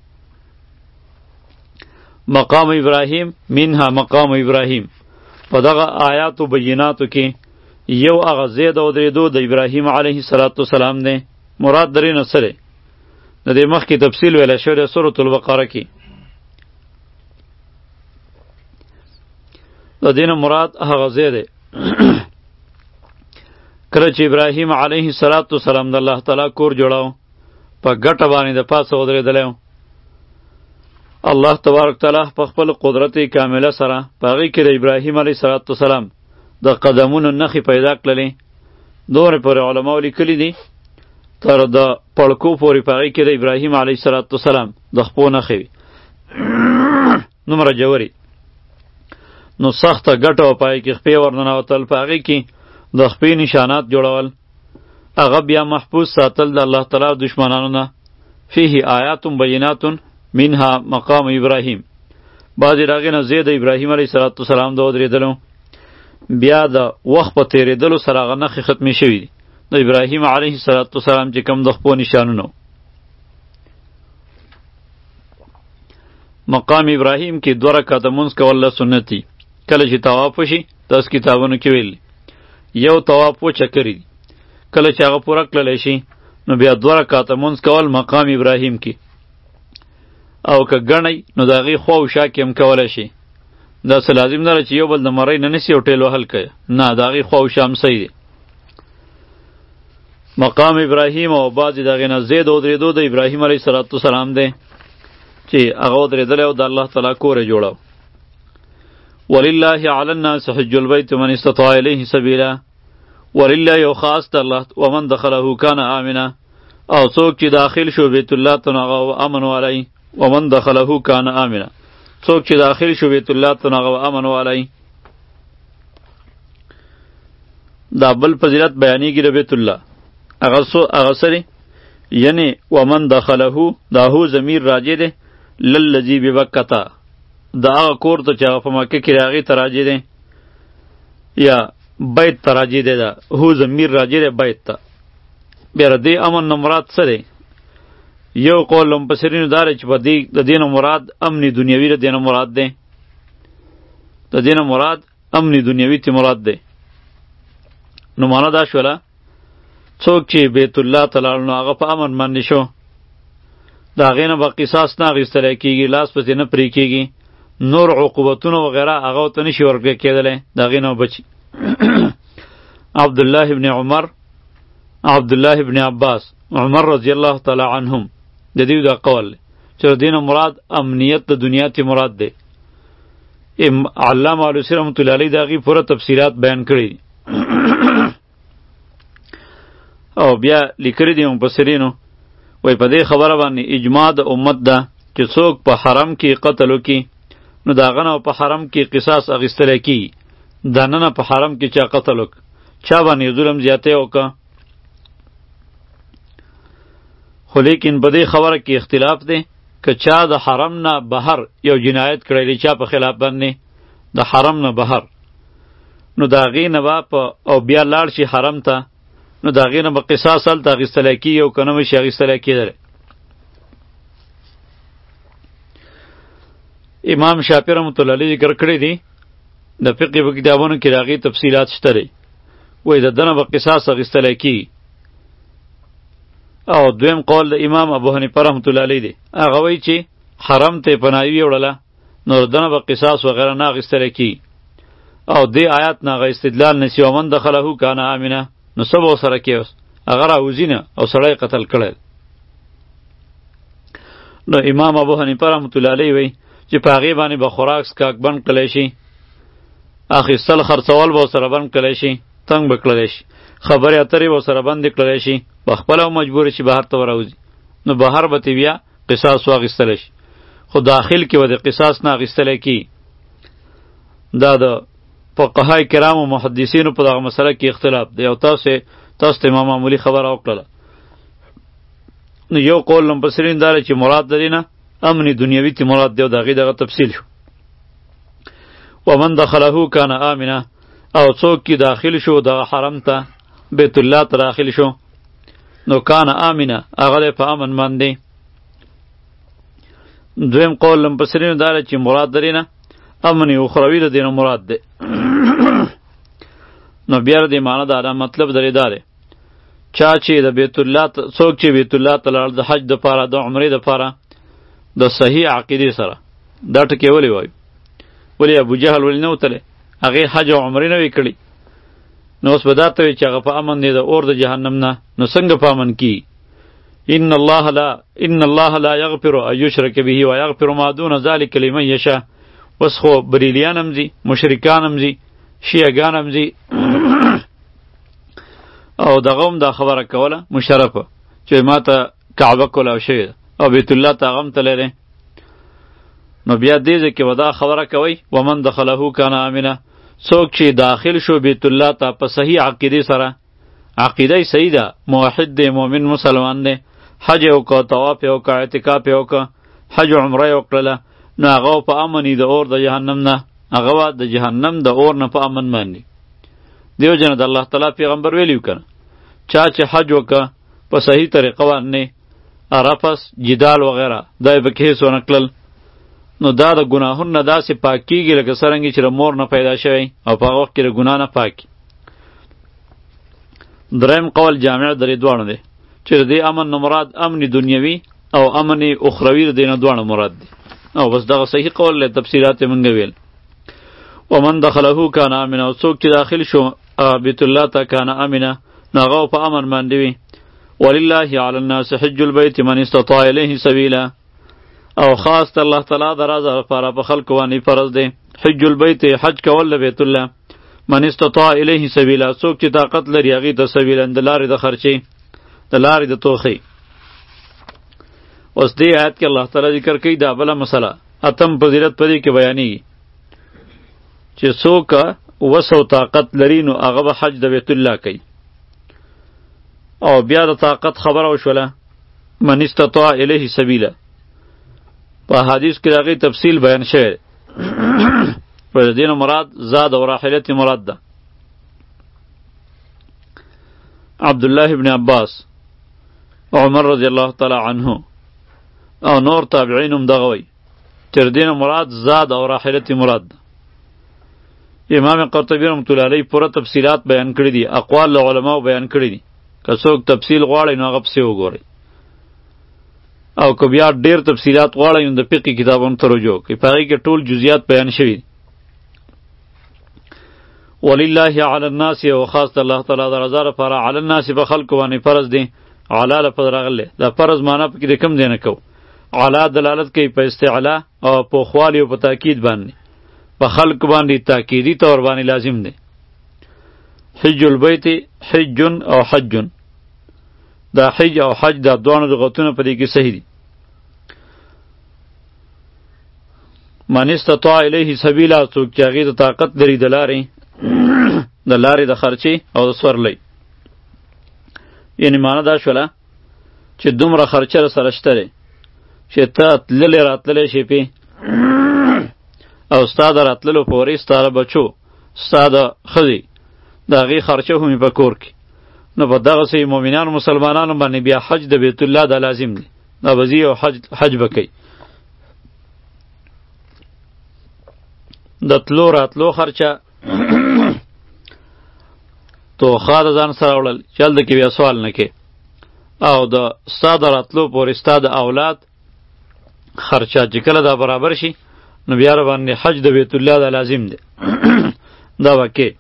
مقام ابراهیم منها مقام ابراهیم په دغه آیاتو بیناتو کې یو هغه ځای د ودرېدو د ابراهیم علیه السلام دی مراد درې نه څه دی د دې مخکې تفصیل ویلی شوی دی سورة البقره کې د دې نه مراد هغه ځای دی کله چې ابراهیم علیه السلام د الله تعالی کور جوړاو په ګټه باندې د پاسه ودرېدلی و الله تبارک تعالی په خپل قدرت کامله سره په هغې کې د ابراهیم علیه السلام د قدمونو نښې پیدا کړلې دومره پورې علماو لیکلي دي تر د پړکو پورې په هغې کې د ابراهیم علیه السلام د خپو نښې وي دومره ژورې نو سخته ګټه وه په هغې کې خپې ورننوتل په هغې کې د خپې نشانات جوړول هغه بیا محفوظ ساتل د الله تعالی دشمنانو نه فیه آیات بینات منها مقام ابراهیم بعضې د هغې نه ځای د ابراهیم علیه السلام د ودرېدلو بیا د وخت په تېرېدلو سره هغه نښې ختمې شوي دي د ابراهیم علیه السلام چې کوم د خپو نشانونه مقام ابراهیم کې دوه رکعته مونځ کول له سنت دي کله چې طواف وشي تاسو کتابونو کې ویل یو طواف و چکرې دي کله چې هغه پوره کړلی شي نو بیا دوه رکعته مونځ کول مقام ابراهیم کې او که ګڼئ نو د هغې خوا و شا کې هم کولی شي داسې لازم نه ده چې یو بل د مرۍ نه نیسي او ټیل وهل کوي نه د هغې خوا و شا هم صحیح دی مقام ابراهیم او بعضې د هغې نه ځای د ودرېدو د ابراهیم علیه السلام دی چې هغه ودرېدلی او د الله تعالی کور یې جوړو ولله علی الناس حج البیت من استطاع الیه سبیلا ولله یو خاص د الله ومن دخله کان آمنا او څوک چې داخل شو بیت الله ته نو هغه امن والی ومن دخله کان آمنا څوک چې داخل شو بیت الله ته نو هغه امن والی دا بل فضیلت بیانیږي د بیت الله هغه سره یعنی ومن دخله دا هو ضمیر راجع دی للذي ببکته دا هغه کور ته چې هغه په مکه کې هغې ته راجع دی یا بیت ته راجع دی دا هو ضمیر راجع دی بیت ته بیا د دې امن نه مراد څه دی یو قول مفسرینو دا دی چې په دې د دې نه مراد امن دنیوي د دې نه مراد دی د دې نه مراد امن دنیوي ته مراد دی نو معنا دا شوله څوک چې بیت الله ته لاړ نو هغه په امن باندې شو د هغې نه به قصاص نه اخیستلی کېږي لاس پسې نه پرې کېږي نور عقوبتونه وغیره هغه ورته نشي ورکړی کېدلی د هغې نه بچي عبدالله ابن عمر عبدالله ابن عباس عمر رضی الله تعالی عنهم د دې دا قول چې د دې نه مراد امنیت د دنیا ته مراد دی علامه علوسی رحمت الله علیه د هغې پوره تفصیلات بیان کړي او بیا لیکلي دي مفسرینو وای په دې خبره باندې اجماع د امت ده چې څوک په حرم کې قتل وکړي نو د هغه نه په حرم کې قصاص اخیستلی کېږي د ننه په حرم کې چا قتل وکړه چا باندې ظلم زیاتی وکړه خو لیکن په دې خبره کې اختلاف دی که چا د حرم نه بهر یو جنایت کړی دی چا په خلاف باندې د حرم نه بهر نو د هغې نه به په او بیا لاړ شي حرم ته نو د هغې نه به قصاص هلته اخیستلی کېږي او که نه به شي اخیستلی کېدلی امام شافعي رحمت الله علیه ذکر کړی دی د فقه په کتابونو کې د هغې تفصیلات شته دی وایي د ده نه به قصاص اخیستلی کېږي او دویم قول د امام ابو حنیفه رحمت الله علیه دی هغه وایي چې حرم ته یې پناهي وړله نو د ده نه به قصاص وغیره نه اخیستلی کېږي او دې آیات نه هغه استدلال نیسي ومن دخله کان آمنه نو څه به ورسره کې اوس هغه راوځي نه او سړی قتل کړی نو امام ابو حنیفه رحمت الله علیه وایي چې په هغې باندې به خوراک څښاک بند کړلی شي اخیستل خرڅول به ورسره بند کړلی شي تنګ به کړلی شي خبرې اترې به ورسره بندې کړلی شي په خپله مجبور شي بهر ته به راوځي نو بهر به ترې بیا قصاص واخیستلی شي خو داخل کې به د قصاص نه اخیستلی کېږي دا د فقهای کرامو محدثینو په دغه مسله کې اختلاف دی او تاسو تاسو ته ما معمولي خبره وکړله نو یو قول مفسرین دا چې مراد د دې نه امن دنیوي ته مراد دی او د هغې دغه تفصیل شو ومن دخله کان آمنا او څوک چې داخل شو د حرم ته بیت الله ته داخل شو نو کان آمنا هغه په امن باندې. دویم قول لمپسرینو داره چې مراد درینه امن اخروی د دینه مراد ده. نو بیا د معنی دا مطلب درې داره چا چې د بیت الله څوک چې بیت الله ته لاړ د حج د پاره د عمرې د پاره د صحیح عقیده سره دا ټکی ولې وایي ولی ابو جهل ولی نه وتلی هغې حج او عمرې نه وی کړي نو اوس به دا ته وایي چې هغه په امن دی د اور د جهنم نه نو څنګه په امن کي ان الله لا ان الله لا یغفر ان یشرک به و یغفر ما دون ذلک لمن یشاء. اوس خو بریلیان هم ځي مشرکان هم ځي شیعهګان هم ځي او دغه هم دا خبره کوله مشرفه چې ما ته کعبه کولاو شوې ده او بیت الله ته هغه هم تللی دی نو بیا دې ځای کې به دا خبره کوئ ومن دخله کان آمنه څوک چې داخل شو بیت الله ته په صحیح عقیدې سره عقیده یې صحیح ده موحد دی مؤمن مسلمان دی حج یې وکړه طواف یې وکړه اعتکاف یې وکړه حج و عمره یې وکړله نو هغه په امن د اور د جهنم نه هغه به د جهنم د اور نه په امن باندې. دیو جن د الله تعالی پیغمبر ویلیو کنه چا چې حج وکړه په صحیح طریقه باندې رفث جدال وغیره دا یې پکې هېڅ ونه کړل نو دا د ګناهونو نه داسې پاک کېږي لکه څرنګه چې د مور نه پیدا شوی او په هغه وخت کې د ګناه نه پاک. دریم قول جامع درې دواړه دی چې د دې امن نه مراد امن دنیوي او امن اخروي د دې نه دواړه مراد دي او بس دغه صحیح قول له تفسیرات یې مونږ ویل. ومن دخله کان آمنا او څوک چې داخل شو بیت الله ته کان آمنا نو هغه په امن باندې وي. ولله علی الناس حج البیت من استطاع الیه سبیلا او خاص الله تعالی درازه لپاره په خلکو باندې فرض دی حج البیت حج کول بیت الله من استطاع الیه سبیلا څوک چې طاقت لري هغې ته سبیلا د لارې د خرچې د لارې د توخې. اوس دې آیت کې الله تعالی ذکر کوي دا بله مسله اتم فضیلت په دې کې بیانېږي چې څوک وس او طاقت لري نو هغه به حج د بیت الله کوي او بیا د طاقت خبره وشوله من استطاع الیه سبیلا په حدیث کې د هغې تفصیل بیان شوی په دې نه مراد زاد او راحلت مراد ده. عبدالله ابن عباس عمر رضی الله تعالی عنه او نور تابعین هم دغه وی تر دې نه مراد زاد او راحلت مراد ده. امام قرطبی رحمۃ اللہ علیہ پوره تفصیلات بیان کړي دي اقوال له علماو بیان کړي دي که څوک تفصیل غواړي نو هغه پسې وګورئ او که بیا ډېر تفصیلات غواړئ نو د فقه کتابونو ته رجوع کوئ په هغې کې ټول جزئیات بیان شوي دي. ولله علی الناس او خاص د الله تعالی د رضا لپاره علی الناس په خلکو باندې فرض دی علا لفظ راغلی دا فرض معنا پکې د کوم ځای نه کوو علا دلالت کوي په استعلا او پوخوالي او په تاکید باندې په خلق باندې تاکیدی طور باندې لازم دی. حج البیت حج او حج دا حج او حج دا دوه لغتونه په دې کې صحیح دي. من استطاع الیه سبیلا څوک چې هغې ته طاقت لري د لارې د لارې د خرچې او د سورلۍ یعنې معنا دا شوله چې دومره خرچه در سره شته دی چې ته تللی راتللی شې پې او ستا د راتللو په ورې ستا د بچو ستا د ښځې د هغې خرچه هم په کور کې نو په دغسې مؤمنانو مسلمانانو باندې بیا حج د بیت الله دا لازم دی دا به ځي او حج حج به کوي. د تلو راتلو خرچه توخا د ځان سره وړل چې هلته کې بیا سوال نه کې او د ستا د راتلو پورې ستا د اولاد خرچه چې کله دا برابر شي نو بیا را باندې حج د بیت الله دا لازم دی دا به کې.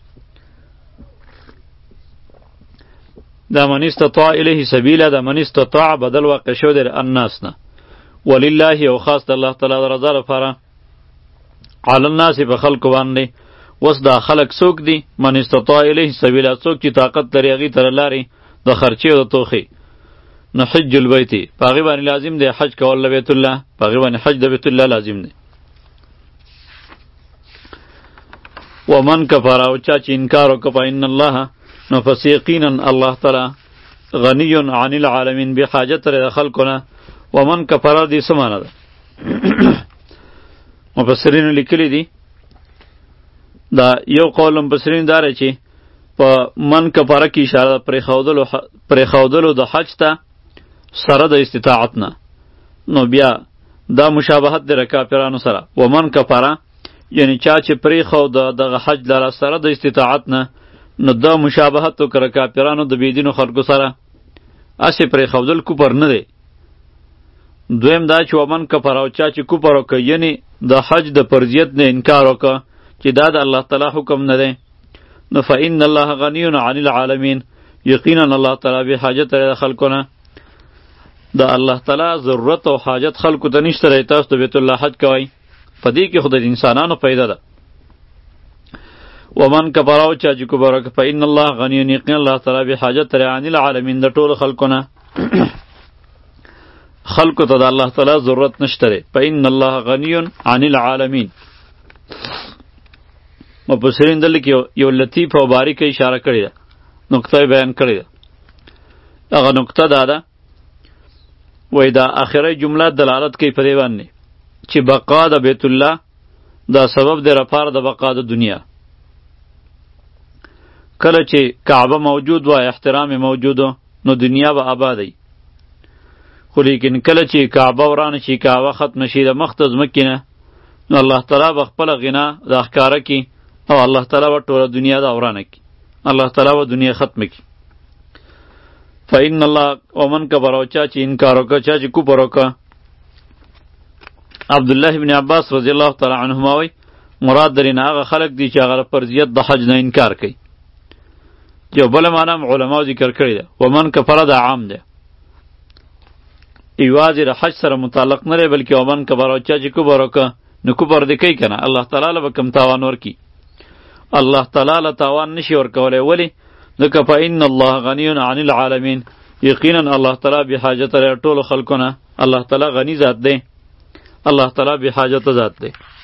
دا من استطاع الیه سبیلا دا من استطاع بدل واقع شو دی الناس نه ولله او خاص د الله تعالی د رضا لپاره علی الناس په خلکو باندې وس دا خلق څوک دی من استطاع الیه سبیلا څوک چې طاقت لري هغې ته لارې د خرچې او د توخې نو حج البیت په هغې باندې لازم دی حج کول د بیت الله په هغې باندې حج د بیت الله لازم دی. ومن کفر او چا چې انکار وکړه فإن الله نو پس یقینا الله تعالی غنی عن العالمین بې حاجت لري د خلکو نه. ومن کفر دې څه معنی ده؟ مفسرینو لیکلی دي دا یو قول مفسرین داره چې په من کفاره کې اشاره پرېښودلو پرېښودلو د حج ته سره د استطاعت نه. نو بیا دا مشابهت دی د کافرانو سره. ومن کفاره یعنی چا چې پرېښود دغه حج لره سره د استطاعت نه، نو دا مشابهت وکړه کافرانو د بېدینو خلکو سره. هسې پرېښودل کفر نه دی. دویم دا چې ومن کفر او چا چې کفر وکړه یعنی د حج د فرضیت نه انکار وکړه چې دا د الله تعالی حکم نه دی، نو فإن الله غنی عن العالمین، یقینا الله تعالی بې حاجت دی د خلکو نه. د الله تعالی ضرورت او حاجت خلکو ته نشته دی. تاسو د بیت الله حج کوئ، په دې کې خو د انسانانو پیدا ده. ومن کفر او چا چې کفر وکړه فإن الله غنی، یقینا الله تعالی بې حاجت دی عن العالمین، د ټولو خلکو نه. خلکو ته د الله تعالی ضرورت نشته دی. فإن الله غنی عن العالمین. مفسرین دلته کې یو لطیف او باریکه اشاره کړې ده، نقطه بیان کړې ده. هغه نقطه دا ده وای دا آخري جمله دلالت کوي په دې باندې چې بقا د بیت الله دا سبب دی لپاره د بقا د دنیا. کله چې کعبه موجود وای، احترام موجود نو دنیا به آبادی. خو لیکن کله چې کعبه ورانه شي، کعبه ختم شي د مخ ته ځمکې نه، نو الله تعالی به خپله غنا د ښکاره کړي او الله تعالی به ټوله دنیا د ورانه کړي. الله تعالی به دنیا ختمه کړي. فإن الله ومن کفر او چا چې انکار وکړه، چا چې کفر وکړه. عبدالله ابن عباس رضی الله تعالی عنهما وایي مراد درینه هغه خلق دي چې هغه فرضیت د حج نه انکار کوي. یو بله معنی هم علماو ذکر کړې ده. ومن کفر دا عام ده، یوازې د حج سره متعلق نه دی، بلکې ومن کفر او چا چې کفر وکړه نو کفر دې کوي که نه، الله تعالی له به کم تاوان ورکړي. الله تعالی له تاوان نشي ورکولی. ولې؟ ځکه فإن الله غنی عن العالمین، یقینا الله تعالی بې حاجته دی ټولو خلکو نه. الله تعالی غنی ذات دی، الله تعالی بې حاجته ذات دی.